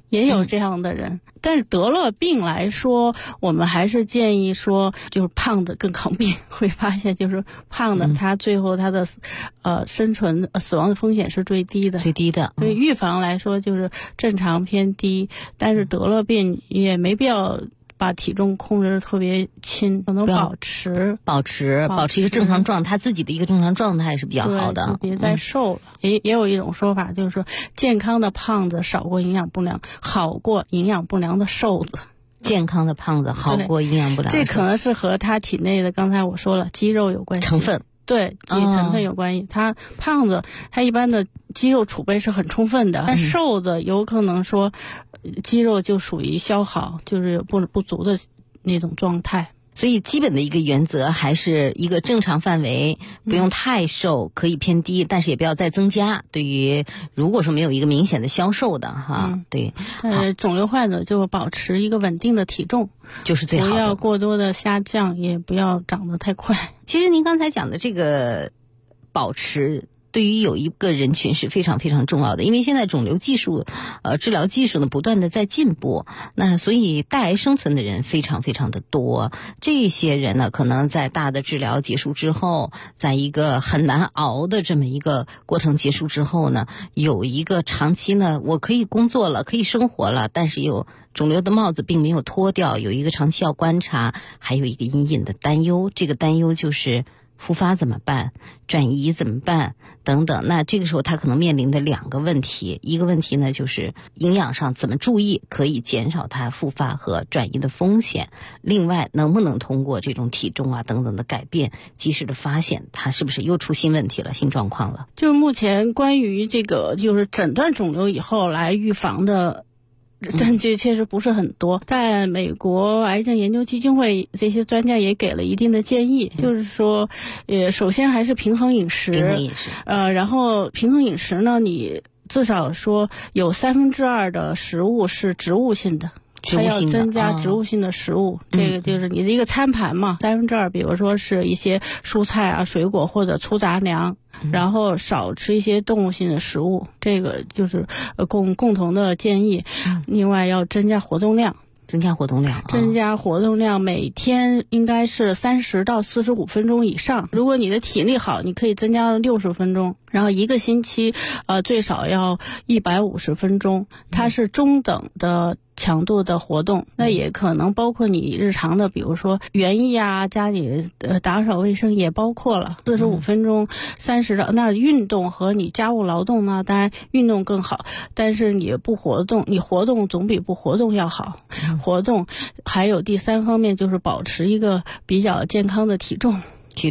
也有这样的人。但是得了病来说，我们还是建议说，就是胖的更抗病。会发现就是胖的，他最后他的生存死亡的风险是最低的。 所以预防来说就是正常偏低，但是得了病也没必要把体重控制得特别轻，可能保持一个正常状态，他自己的一个正常状态是比较好的， 别再瘦了。也有一种说法，就是说健康的胖子少过营养不良，好过营养不良的瘦子。 健康的胖子好过营养不良的瘦子， 这可能是和他体内的刚才我说了肌肉有关系， 成分。 对，成分有关系。他胖子他一般的肌肉储备是很充分的，但瘦子有可能说肌肉就属于消耗，就是不足的那种状态。 所以基本的一个原则还是一个正常范围，不用太瘦，可以偏低，但是也不要再增加。对于如果说没有一个明显的消瘦的对， 肿瘤患者就保持一个稳定的体重就是最好的， 不要过多的下降，也不要长得太快。 其实您刚才讲的这个保持，对于有一个人群是非常非常重要的，因为现在肿瘤技术治疗技术呢不断的在进步，那所以带癌生存的人非常非常的多。这些人呢可能在大的治疗结束之后，在一个很难熬的这么一个过程结束之后呢，有一个长期呢我可以工作了，可以生活了，但是有肿瘤的帽子并没有脱掉，有一个长期要观察，还有一个隐隐的担忧。这个担忧就是复发怎么办，转移怎么办等等。那这个时候他可能面临的两个问题，一个问题呢就是营养上怎么注意可以减少它复发和转移的风险，另外能不能通过这种体重等等的改变，及时的发现它是不是又出新问题了，新状况了。 就是目前关于这个就是诊断肿瘤以后来预防的证据确实不是很多，但美国癌症研究基金会这些专家也给了一定的建议，就是说首先还是平衡饮食，然后平衡饮食呢，你至少说有2/3的食物是植物性的，还要增加植物性的食物，这个就是你的一个餐盘嘛，2/3比如说是一些蔬菜水果或者粗杂粮，然后少吃一些动物性的食物，这个就是共同的建议。另外要增加活动量， 增加活动量每天应该是30到45分钟以上。如果你的体力好，你可以增加60分钟，然后一个星期最少要150分钟，它是中等的强度的活动。那也可能包括你日常的比如说园艺家里打扫卫生也包括了45分钟30。那运动和你家务劳动呢，当然运动更好，但是你不活动，你活动总比不活动要好。活动还有第3方面就是保持一个比较健康的体重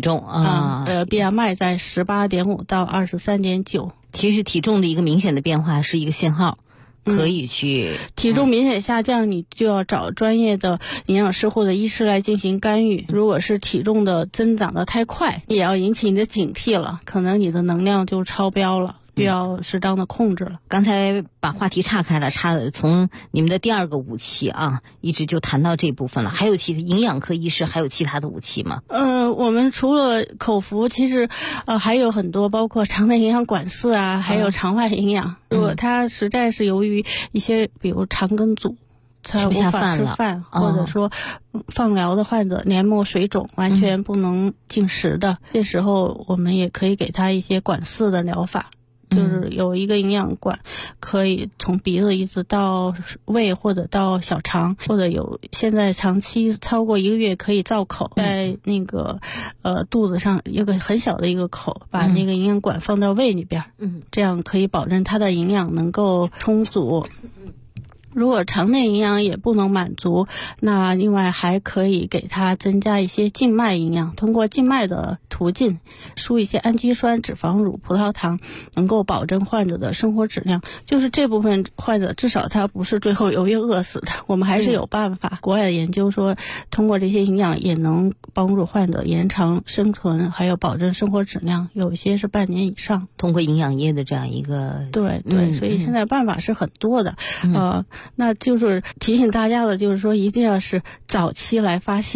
BMI 在18.5到23.9。 其实体重的一个明显的变化是一个信号，可以去体重明显下降，你就要找专业的营养师或者医师来进行干预。如果是体重的增长的太快，也要引起你的警惕了，可能你的能量就超标了，需要适当的控制了。 刚才把话题岔开了，从你们的第2个武器一直就谈到这部分了。还有营养科医师还有其他的武器吗？ 我们除了口服，其实还有很多，包括肠内营养管饲还有肠外营养。如果它实在是由于一些比如肠梗阻他无法吃饭，或者说放疗的患者黏膜水肿完全不能进食的，这时候我们也可以给他一些管饲的疗法。就是有一个营养管可以从鼻子一直到胃或者到小肠，或者有现在长期超过1个月可以造口，在那个肚子上有个很小的一个口，把那个营养管放到胃里边，这样可以保证它的营养能够充足。如果肠内营养也不能满足，那另外还可以给它增加一些静脉营养，通过静脉的途径输一些氨基酸、脂肪乳、葡萄糖，能够保证患者的生活质量。就是这部分患者至少他不是最后由于饿死的，我们还是有办法。国外的研究说通过这些营养也能帮助患者延长生存，还有保证生活质量，有一些是半年以上。 通过营养液的这样一个对，所以现在办法是很多的。那就是提醒大家的就是说一定要是早期来发现，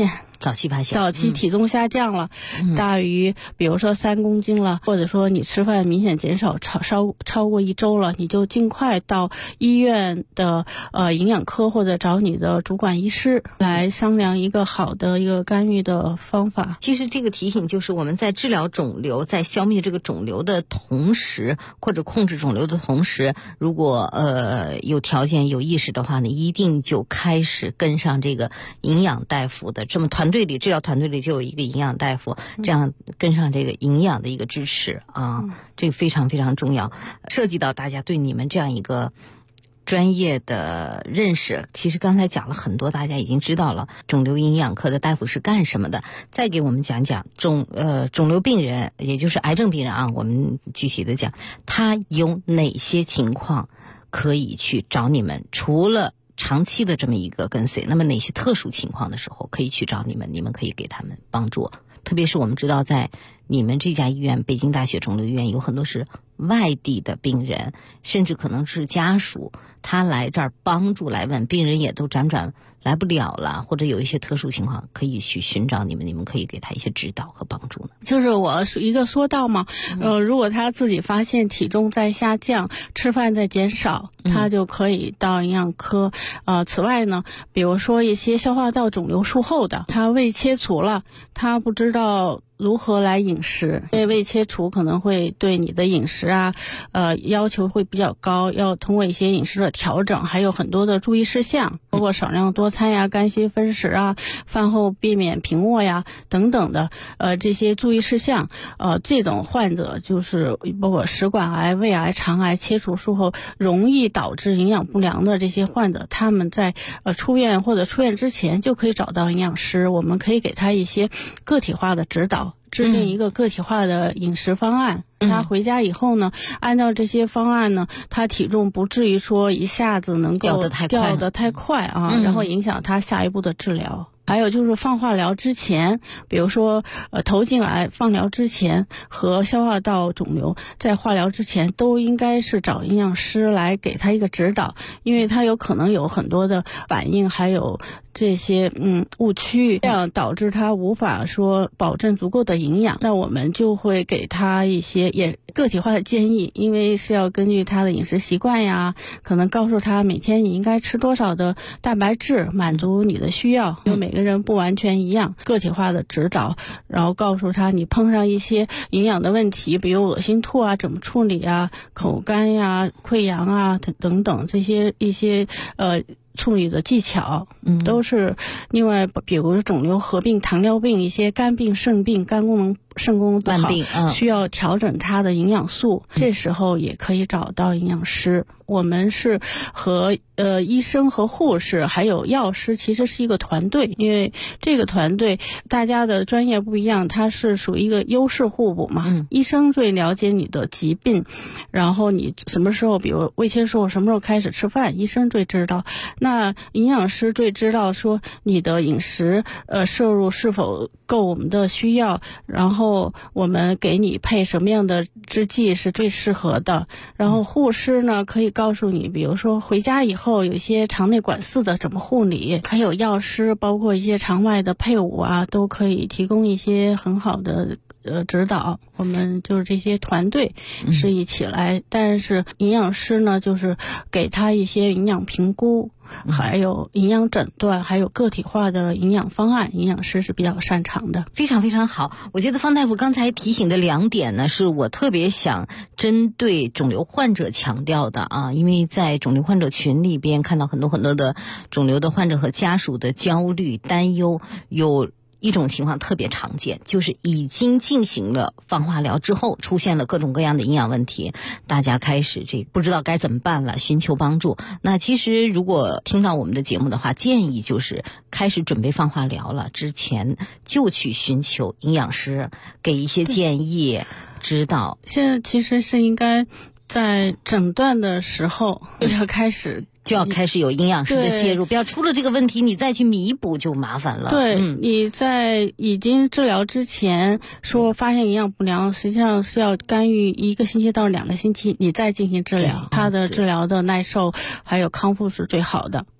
早期发现， 早期体重下降了，大于比如说3公斤了，或者说你吃饭明显减少超过1周了，你就尽快到医院的营养科或者找你的主管医师来商量一个好的一个干预的方法。 其实这个提醒就是我们在治疗肿瘤，在消灭这个肿瘤的同时，或者控制肿瘤的同时，如果有条件有意识的话呢，一定就开始跟上这个营养大夫的，这么治疗团队里就有一个营养大夫，这样跟上这个营养的一个支持啊，这个非常非常重要，涉及到大家对你们这样一个专业的认识。其实刚才讲了很多，大家已经知道了肿瘤营养科的大夫是干什么的。再给我们讲讲肿瘤病人，也就是癌症病人啊，我们具体的讲，他有哪些情况可以去找你们？除了长期的这么一个跟随，那么哪些特殊情况的时候可以去找你们？你们可以给他们帮助。特别是我们知道在你们这家医院北京大学肿瘤医院有很多是外地的病人，甚至可能是家属，他来这儿帮助来问，病人也都辗转来不了了，或者有一些特殊情况可以去寻找你们，你们可以给他一些指导和帮助呢。 就是我一个说到嘛，如果他自己发现体重在下降，吃饭在减少，他就可以到营养科。此外呢，比如说一些消化道肿瘤术后的，他胃切除了，他不知道如何来饮食，因为胃切除可能会对你的饮食要求会比较高，要通过一些饮食的调整，还有很多的注意事项，包括少量多餐呀、干稀分食啊、饭后避免平卧呀等等的这些注意事项。这种患者就是包括食管癌、胃癌、肠癌切除术后容易导致营养不良的这些患者，他们在出院或者出院之前就可以找到营养师，我们可以给他一些个体化的指导，制定一个个体化的饮食方案。他回家以后呢，按照这些方案呢，他体重不至于说一下子能够掉得太快啊，然后影响他下一步的治疗。还有就是放化疗之前，比如说头颈癌放疗之前和消化道肿瘤在化疗之前都应该是找营养师来给他一个指导，因为他有可能有很多的反应，还有这些误区，这样导致他无法说保证足够的营养。那我们就会给他一些也个体化的建议，因为是要根据他的饮食习惯呀，可能告诉他每天你应该吃多少的蛋白质，满足你的需要，因为每个人不完全一样，个体化的指导，然后告诉他你碰上一些营养的问题，比如恶心吐啊怎么处理啊，口干呀、溃疡啊等等这些一些处理的技巧，都是。另外比如肿瘤合并糖尿病、一些肝病、肾病、肝功能、肾功能不好，需要调整它的营养素，这时候也可以找到营养师。我们是和医生和护士还有药师其实是一个团队，因为这个团队大家的专业不一样，它是属于一个优势互补嘛。医生最了解你的疾病，然后你什么时候比如胃切除什么时候开始吃饭，医生最知道。那营养师最知道说你的饮食摄入是否够我们的需要，然后我们给你配什么样的制剂是最适合的。然后护士呢可以告诉你，比如说回家以后有一些肠内管饲的怎么护理，还有药师包括一些肠外的配伍啊，都可以提供一些很好的指导。我们就是这些团队是一起来，但是营养师呢就是给他一些营养评估，还有营养诊断，还有个体化的营养方案，营养师是比较擅长的。 非常非常好。我觉得方大夫刚才提醒的2点呢，是我特别想针对肿瘤患者强调的啊，因为在肿瘤患者群里边看到很多很多的肿瘤的患者和家属的焦虑担忧，有一种情况特别常见，就是已经进行了放化疗之后，出现了各种各样的营养问题，大家开始不知道该怎么办了，寻求帮助。那其实如果听到我们的节目的话，建议就是开始准备放化疗了之前，就去寻求营养师给一些建议指导。 现在其实是应该在诊断的时候就要开始有营养师的介入，不要出了这个问题你再去弥补就麻烦了。对，你在已经治疗之前说发现营养不良，实际上是要干预1个星期到2个星期，你再进行治疗，它的治疗的耐受还有康复是最好的。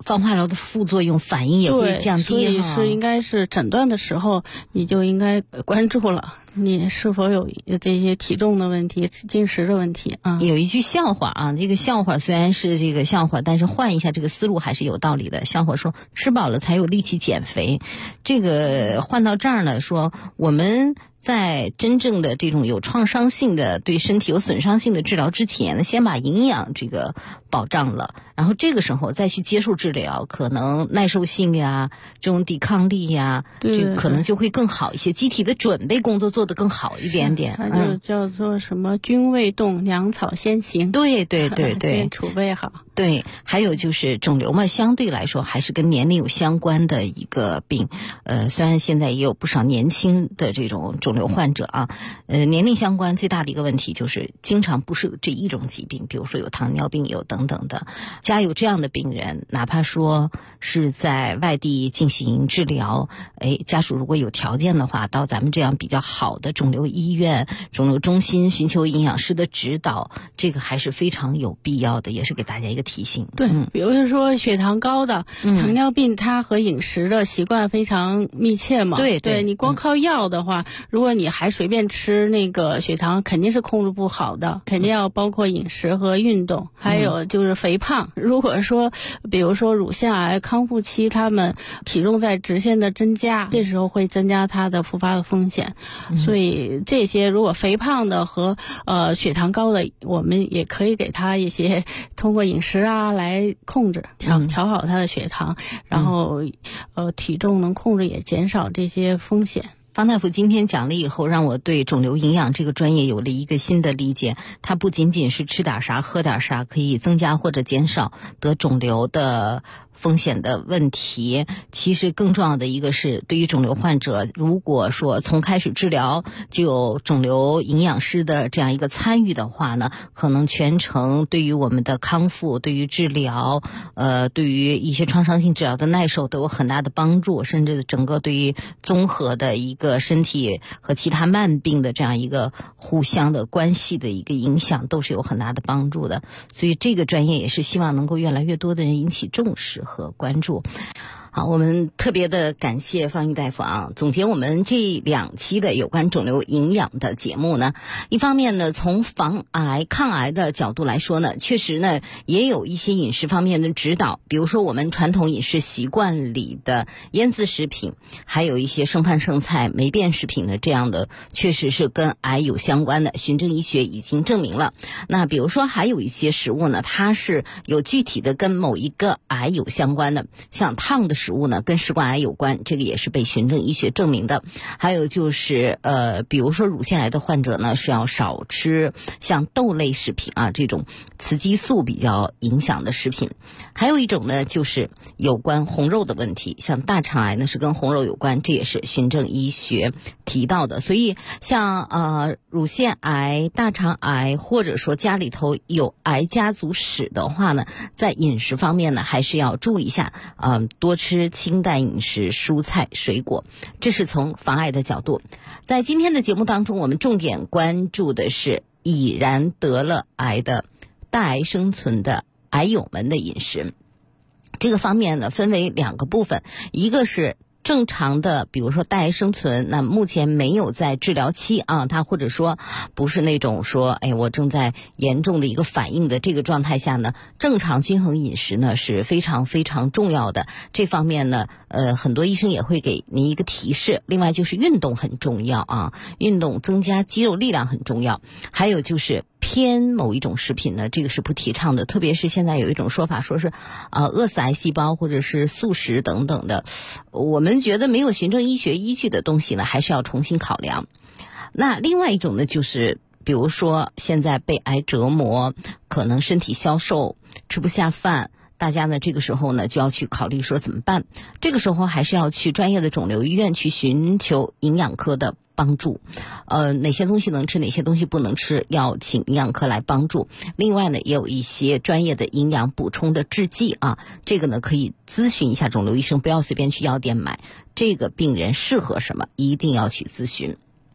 放化疗的副作用反应也会降低， 所以是应该是诊断的时候你就应该关注了，你是否有这些体重的问题、进食的问题啊？ 有一句笑话啊，这个笑话虽然是这个笑话，但是换一下这个思路还是有道理的。笑话说吃饱了才有力气减肥，这个换到这儿呢，说我们在真正的这种有创伤性的、对身体有损伤性的治疗之前，先把营养这个保障了，然后这个时候再去接受治疗，可能耐受性呀、这种抵抗力呀，就可能就会更好一些，机体的准备工作做得更好一点点。 它就叫做什么君未动，粮草先行。 对， 先储备好。 对，还有就是肿瘤嘛，相对来说还是跟年龄有相关的一个病。虽然现在也有不少年轻的这种肿瘤患者啊，年龄相关最大的一个问题就是经常不是这一种疾病，比如说有糖尿病有等等的。家有这样的病人，哪怕说是在外地进行治疗，家属如果有条件的话，到咱们这样比较好的肿瘤医院、肿瘤中心寻求营养师的指导，这个还是非常有必要的，也是给大家一个提醒。 对，比如说血糖高的、糖尿病，它和饮食的习惯非常密切嘛。对，你光靠药的话，如果你还随便吃那个血糖，肯定是控制不好的，肯定要包括饮食和运动，还有就是肥胖。如果说比如说乳腺癌康复期，他们体重在直线的增加，这时候会增加它的复发的风险。所以这些如果肥胖的和血糖高的，我们也可以给他一些通过饮食啊来控制调好他的血糖，然后体重能控制，也减少这些风险。 方大夫今天讲了以后，让我对肿瘤营养这个专业有了一个新的理解。它不仅仅是吃点啥喝点啥可以增加或者减少得肿瘤的风险的问题，其实更重要的一个是，对于肿瘤患者，如果说从开始治疗就有肿瘤营养师的这样一个参与的话呢，可能全程对于我们的康复、对于治疗、对于一些创伤性治疗的耐受都有很大的帮助，甚至整个对于综合的一个身体和其他慢病的这样一个互相的关系的一个影响都是有很大的帮助的。所以这个专业也是希望能够越来越多的人引起重视和关注。好，我们特别的感谢方玉大夫啊。总结我们这2期的有关肿瘤营养的节目呢，一方面呢，从防癌抗癌的角度来说呢，确实呢也有一些饮食方面的指导，比如说我们传统饮食习惯里的腌制食品，还有一些剩饭剩菜霉变食品的这样的，确实是跟癌有相关的，循证医学已经证明了。那比如说还有一些食物呢，它是有具体的跟某一个癌有相关的，像烫的食物呢跟食管癌有关，这个也是被循证医学证明的。还有就是比如说乳腺癌的患者呢是要少吃像豆类食品啊，这种雌激素比较影响的食品。还有一种呢就是有关红肉的问题，像大肠癌呢是跟红肉有关，这也是循证医学提到的。所以像乳腺癌、大肠癌，或者说家里头有癌家族史的话呢，在饮食方面呢还是要注意一下，多吃清淡饮食、蔬菜水果，这是从防癌的角度。在今天的节目当中，我们重点关注的是已然得了癌的带癌生存的癌友们的饮食。这个方面呢分为2个部分，一个是正常的，比如说带癌生存，那目前没有在治疗期啊，他或者说不是那种说我正在严重的一个反应的这个状态下呢，正常均衡饮食呢是非常非常重要的。这方面呢很多医生也会给您一个提示。另外就是运动很重要啊，运动增加肌肉力量很重要。还有就是偏某一种食品呢，这个是不提倡的，特别是现在有一种说法说是饿死癌细胞或者是素食等等的，我们觉得没有循证医学依据的东西呢还是要重新考量。那另外一种呢就是比如说现在被癌折磨，可能身体消瘦，吃不下饭，大家呢这个时候呢就要去考虑说怎么办。这个时候还是要去专业的肿瘤医院去寻求营养科的帮助，哪些东西能吃，哪些东西不能吃，要请营养科来帮助。另外呢也有一些专业的营养补充的制剂啊，这个呢可以咨询一下肿瘤医生，不要随便去药店买，这个病人适合什么一定要去咨询。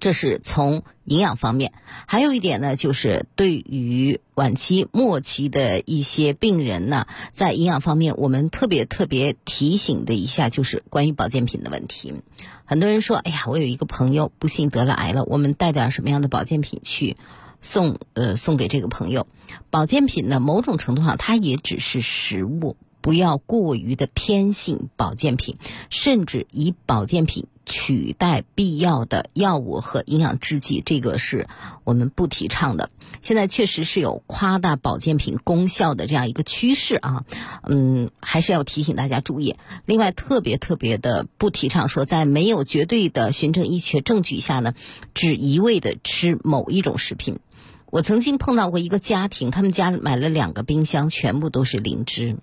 这是从营养方面。还有一点呢，就是对于晚期末期的一些病人呢，在营养方面我们特别提醒的一下，就是关于保健品的问题。很多人说，哎呀，我有一个朋友不幸得了癌了，我们带点什么样的保健品去送给这个朋友。保健品呢，某种程度上它也只是食物，不要过于的偏信保健品，甚至以保健品取代必要的药物和营养制剂，这个是我们不提倡的。现在确实是有夸大保健品功效的这样一个趋势啊，还是要提醒大家注意。另外特别的不提倡说在没有绝对的循证医学证据下呢，只一味的吃某一种食品。我曾经碰到过一个家庭，他们家买了2个冰箱，全部都是灵芝，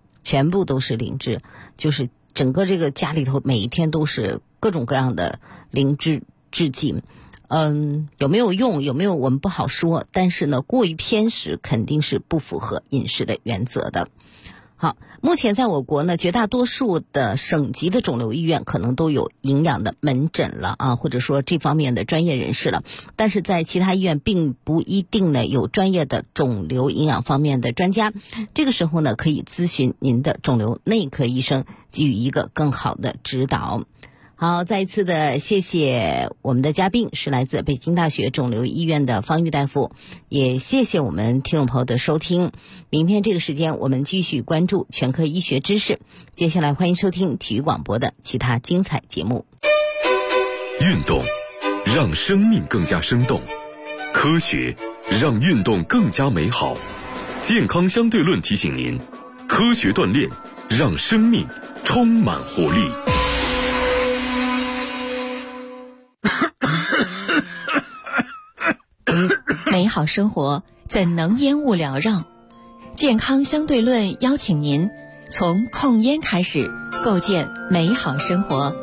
就是整个这个家里头每一天都是各种各样的灵芝制剂。有没有用，有没有我们不好说，但是呢，过于偏食肯定是不符合饮食的原则的。好，目前在我国呢，绝大多数的省级的肿瘤医院可能都有营养的门诊了啊，或者说这方面的专业人士了。但是在其他医院并不一定呢有专业的肿瘤营养方面的专家。这个时候呢，可以咨询您的肿瘤内科医生，给予一个更好的指导。好，再一次的谢谢我们的嘉宾，是来自北京大学肿瘤医院的方玉大夫，也谢谢我们听众朋友的收听。明天这个时间我们继续关注全科医学知识，接下来欢迎收听体育广播的其他精彩节目。 运动让生命更加生动，科学让运动更加美好。健康相对论提醒您，科学锻炼让生命充满活力。 美好生活怎能烟雾缭绕？健康相对论邀请您从控烟开始，构建美好生活。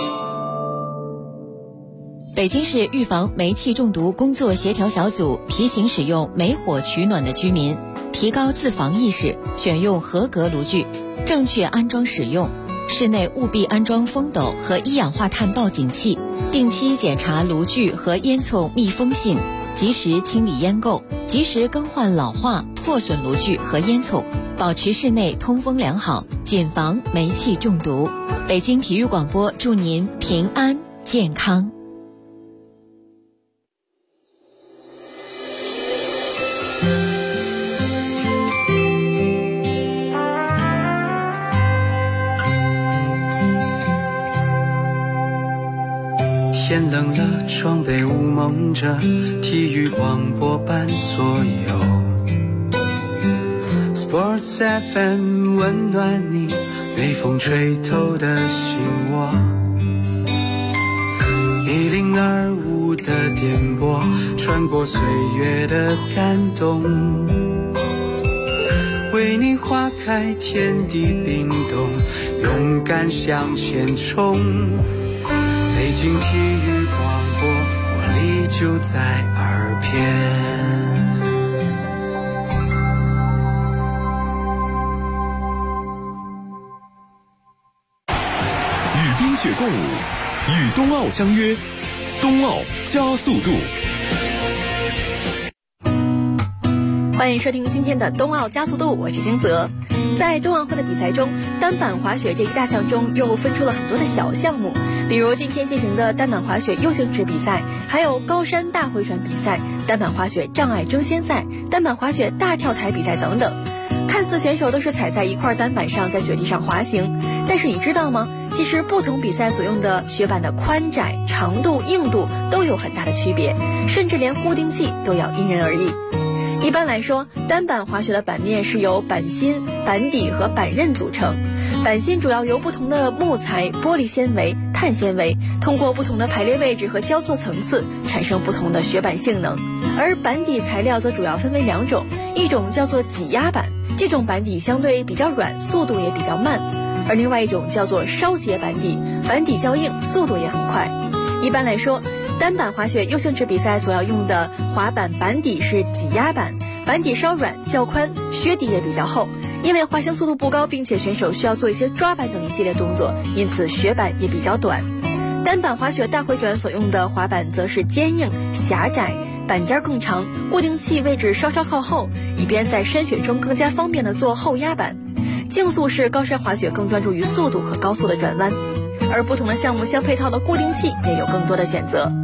北京市预防煤气中毒工作协调小组提醒使用煤火取暖的居民提高自防意识，选用合格炉具，正确安装使用。室内务必安装风斗和一氧化碳报警器，定期检查炉具和烟囱密封性，及时清理烟垢，及时更换老化破损炉具和烟囱，保持室内通风良好，谨防煤气中毒。北京体育广播祝您平安健康。 天冷了，窗被雾蒙着，体育广播伴左右。Sports FM 温暖你，被风吹透的心窝。1025的电波，穿过岁月的感动，为你划开天地冰冻，勇敢向前冲。北京体育广播，活力就在耳边。 与冰雪共舞，与冬奥相约，冬奥加速度。 欢迎收听今天的冬奥加速度，我是金泽。在冬奥会的比赛中，单板滑雪这一大项中又分出了很多的小项目，比如今天进行的单板滑雪U形池比赛，还有高山大回转比赛、单板滑雪障碍争先赛、单板滑雪大跳台比赛等等。看似选手都是踩在一块单板上在雪地上滑行，但是你知道吗？其实不同比赛所用的雪板的宽窄、长度、硬度都有很大的区别，甚至连固定器都要因人而异。一般来说，单板滑雪的板面是由板芯、板底和板刃组成。板芯主要由不同的木材、玻璃纤维、碳纤维，通过不同的排列位置和交错层次，产生不同的雪板性能。而板底材料则主要分为2种，一种叫做挤压板，这种板底相对比较软，速度也比较慢；而另外一种叫做烧结板底，板底较硬，速度也很快。一般来说，单板滑雪U形池比赛所要用的滑板板底是挤压板，板底稍软较宽，靴底也比较厚。因为滑行速度不高，并且选手需要做一些抓板等一系列动作，因此雪板也比较短。 单板滑雪大回转所用的滑板则是坚硬、狭窄，板尖更长，固定器位置稍稍靠后，以便在山雪中更加方便地做后压板。竞速式高山滑雪更专注于速度和高速的转弯，而不同的项目相配套的固定器也有更多的选择。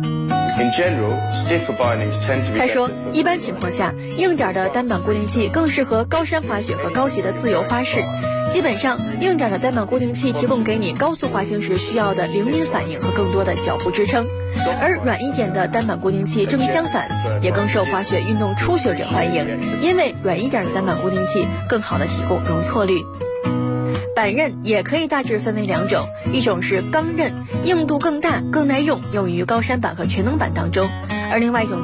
他说，一般情况下，硬点的单板固定器更适合高山滑雪和高级的自由花式。基本上，硬点的单板固定器提供给你高速滑行时需要的灵敏反应和更多的脚步支撑，而软一点的单板固定器正相反，也更受滑雪运动初学者欢迎，因为软一点的单板固定器更好的提供容错率。板刃也可以大致分为两种，一种是钢刃，硬度更大更耐用，用于高山板和全能板当中，而另外一种